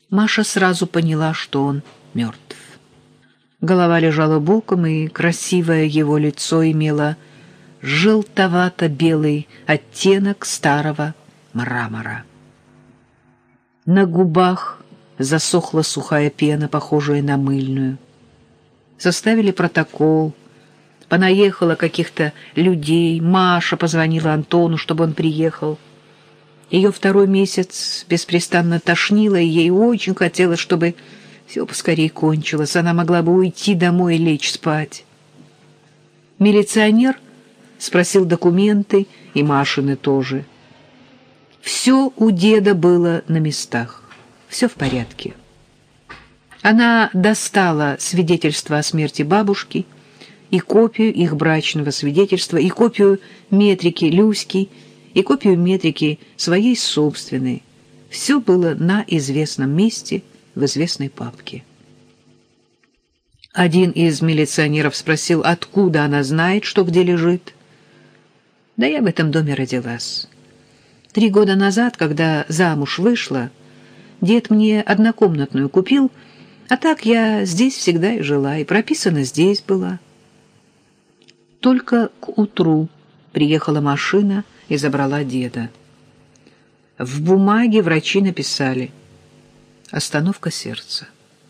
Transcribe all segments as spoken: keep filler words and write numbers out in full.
Маша сразу поняла, что он мертв. Голова лежала боком, и красивое его лицо имело желтовато-белый оттенок старого мрамора. На губах засохла сухая пена, похожая на мыльную. Составили протокол, понаехало каких-то людей, Маша позвонила Антону, чтобы он приехал. Ее второй месяц беспрестанно тошнило, и ей очень хотелось, чтобы все поскорее кончилось, она могла бы уйти домой и лечь спать. Милиционер спросил документы, и Машины тоже. Все у деда было на местах, все в порядке. Она достала свидетельство о смерти бабушки, и копию их брачного свидетельства, и копию метрики Люськи, и копию метрики своей собственной. Все было на известном месте, в известной папке. Один из милиционеров спросил, откуда она знает, что где лежит. Да я в этом доме родилась. Три года назад, когда замуж вышла, дед мне однокомнатную купил, а так я здесь всегда и жила, и прописана здесь была. Только к утру приехала машина и забрала деда. В бумаге врачи написали «Остановка сердца».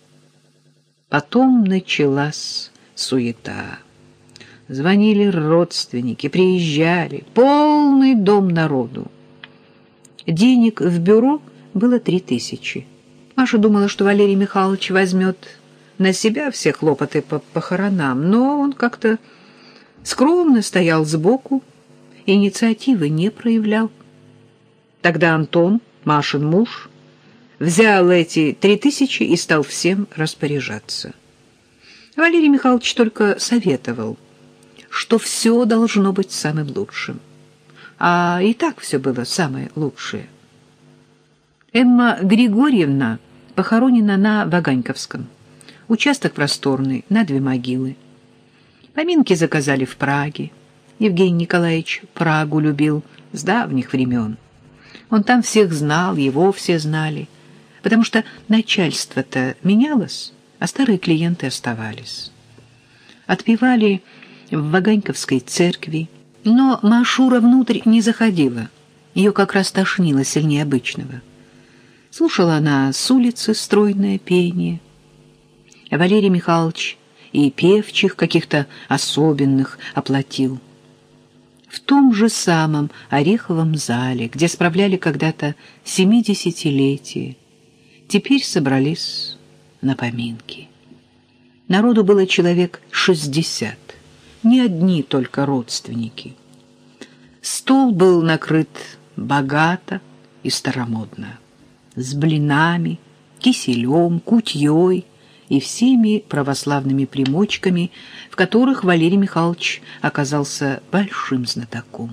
Потом началась суета. Звонили родственники, приезжали, полный дом народу. Денег в бюро было три тысячи. Маша думала, что Валерий Михайлович возьмет на себя все хлопоты по похоронам, но он как-то скромно стоял сбоку, инициативы не проявлял. Тогда Антон, Машин муж, взял эти три тысячи и стал всем распоряжаться. Валерий Михайлович только советовал, что все должно быть самым лучшим. А и так все было самое лучшее. Эмма Григорьевна похоронена на Ваганьковском. Участок просторный, на две могилы. Поминки заказали в Праге. Евгений Николаевич Прагу любил с давних времен. Он там всех знал, его все знали, потому что начальство-то менялось, а старые клиенты оставались. Отпевали в Ваганьковской церкви, но Машура внутрь не заходила, ее как раз тошнило сильнее обычного. Слушала она с улицы стройное пение. Валерий Михайлович и певчих каких-то особенных оплатил. В том же самом Ореховом зале, где справляли когда-то семидесятилетие, теперь собрались на поминки. Народу было человек шестьдесят, не одни только родственники. Стол был накрыт богато и старомодно, с блинами, киселем, кутьей и всеми православными примочками, в которых Валерий Михайлович оказался большим знатоком.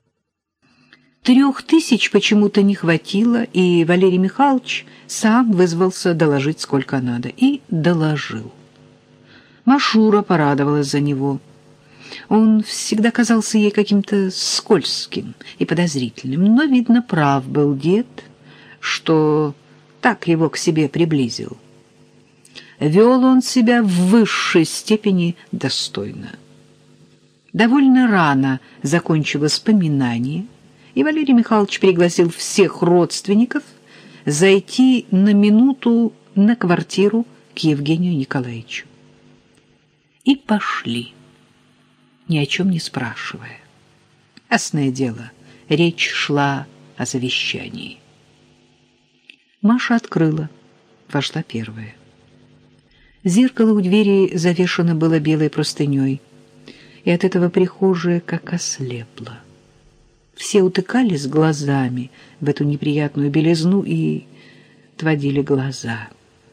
Трех тысяч почему-то не хватило, и Валерий Михайлович сам вызвался доложить, сколько надо, и доложил. Машура порадовалась за него. Он всегда казался ей каким-то скользким и подозрительным, но, видно, прав был дед, что так его к себе приблизил. Вел он себя в высшей степени достойно. Довольно рано закончилось поминание, и Валерий Михайлович пригласил всех родственников зайти на минуту на квартиру к Евгению Николаевичу. И пошли, ни о чем не спрашивая. Ясное дело, речь шла о завещании. Маша открыла, вошла первая. Зеркало у двери завешено было белой простыней, и от этого прихожая как ослепла. Все утыкались глазами в эту неприятную белизну и отводили глаза.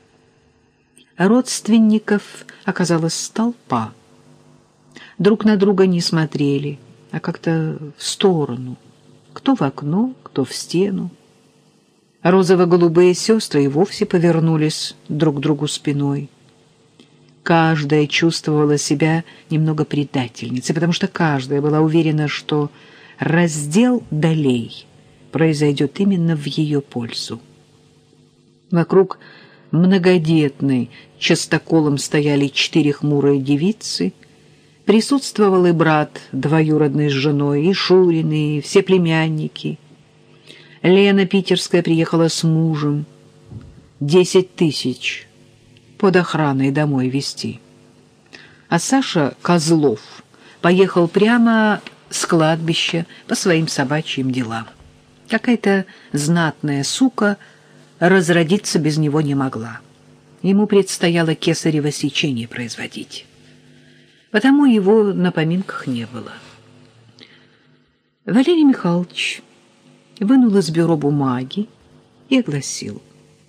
Родственников оказалась толпа. Друг на друга не смотрели, а как-то в сторону. Кто в окно, кто в стену. Розово-голубые сестры и вовсе повернулись друг к другу спиной. Каждая чувствовала себя немного предательницей, потому что каждая была уверена, что раздел долей произойдет именно в ее пользу. Вокруг многодетной частоколом стояли четыре хмурые девицы. Присутствовал и брат двоюродный с женой, и Шурины, и все племянники. Лена Питерская приехала с мужем. Десять тысяч под охраной домой везти. А Саша Козлов поехал прямо с кладбища по своим собачьим делам. Какая-то знатная сука разродиться без него не могла. Ему предстояло кесарево сечение производить. Потому его на поминках не было. Валерий Михайлович вынул из бюро бумаги и огласил.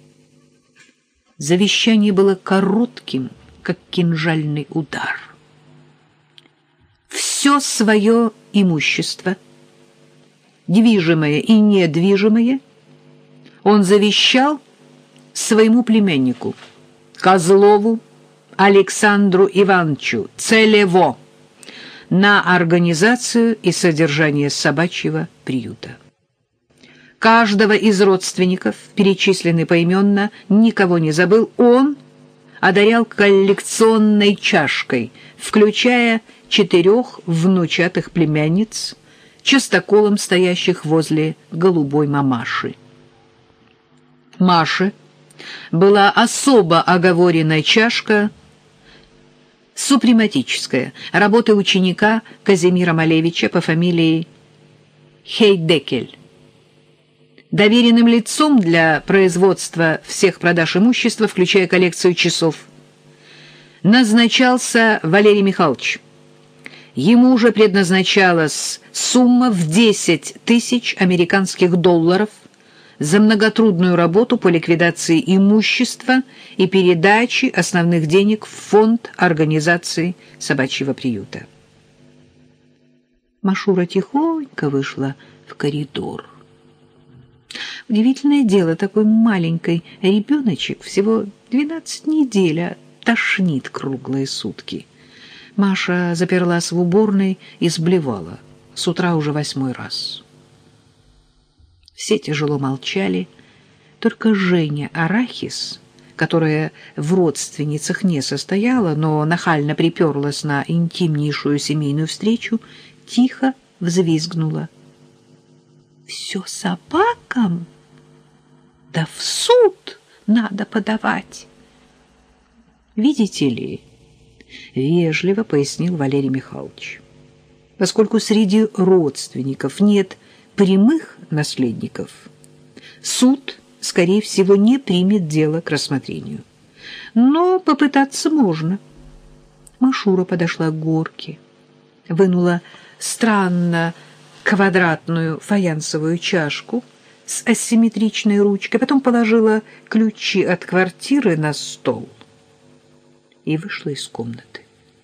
Завещание было коротким, как кинжальный удар. Все свое имущество, движимое и недвижимое, он завещал своему племяннику, Козлову Александру Ивановичу, целево на организацию и содержание собачьего приюта. Каждого из родственников, перечисленный поименно, никого не забыл, он одарял коллекционной чашкой, включая четырех внучатых племянниц, частоколом стоящих возле голубой мамаши. Маше была особо оговоренная чашка супрематическая, работы ученика Казимира Малевича по фамилии Хейдекель. Доверенным лицом для производства всех продаж имущества, включая коллекцию часов, назначался Валерий Михайлович. Ему уже предназначалась сумма в десять тысяч американских долларов за многотрудную работу по ликвидации имущества и передаче основных денег в фонд организации собачьего приюта. Машура тихонько вышла в коридор. Удивительное дело, такой маленький ребеночек, всего двенадцать недель, а тошнит круглые сутки. Маша заперлась в уборной и сблевала. С утра уже восьмой раз. Все тяжело молчали. Только Женя Арахис, которая в родственницах не состояла, но нахально приперлась на интимнейшую семейную встречу, тихо взвизгнула. «Все собакам? Да в суд надо подавать!» «Видите ли?» — вежливо пояснил Валерий Михайлович. «Поскольку среди родственников нет прямых наследников, суд, скорее всего, не примет дело к рассмотрению. Но попытаться можно». Машура подошла к горке, вынула странно квадратную фаянсовую чашку с асимметричной ручкой, потом положила ключи от квартиры на стол и вышла из комнаты.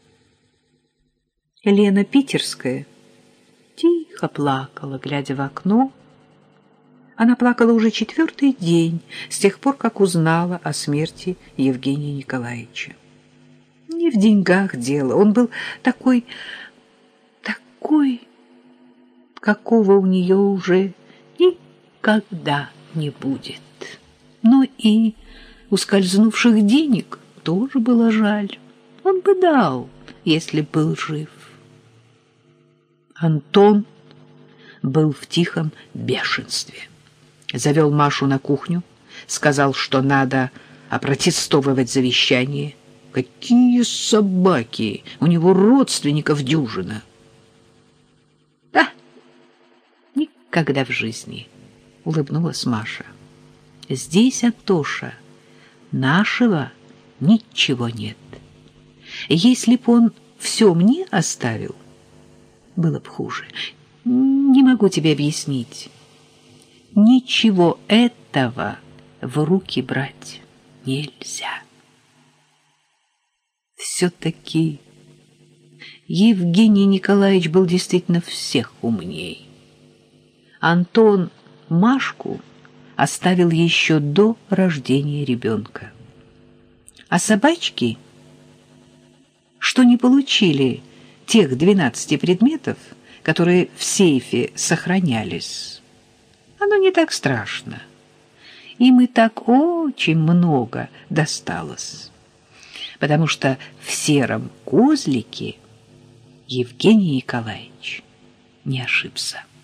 Лена Питерская тихо плакала, глядя в окно. Она плакала уже четвертый день, с тех пор, как узнала о смерти Евгения Николаевича. Не в деньгах дело, он был такой, такой, какого у нее уже никогда не будет. Но и ускользнувших денег тоже было жаль. Он бы дал, если был жив. Антон был в тихом бешенстве. Завел Машу на кухню, сказал, что надо опротестовывать завещание. Какие собаки! У него родственников дюжина. Да, никогда в жизни, улыбнулась Маша. Здесь, Антоша, нашего ничего нет. Если б он все мне оставил, было бы хуже. Не могу тебе объяснить. Ничего этого в руки брать нельзя. Все-таки Евгений Николаевич был действительно всех умней. Антон Машку оставил еще до рождения ребенка. А собачки, что не получили тех двенадцати предметов, которые в сейфе сохранялись, оно не так страшно. Им и так очень много досталось, потому что в сером козлике Евгений Николаевич не ошибся.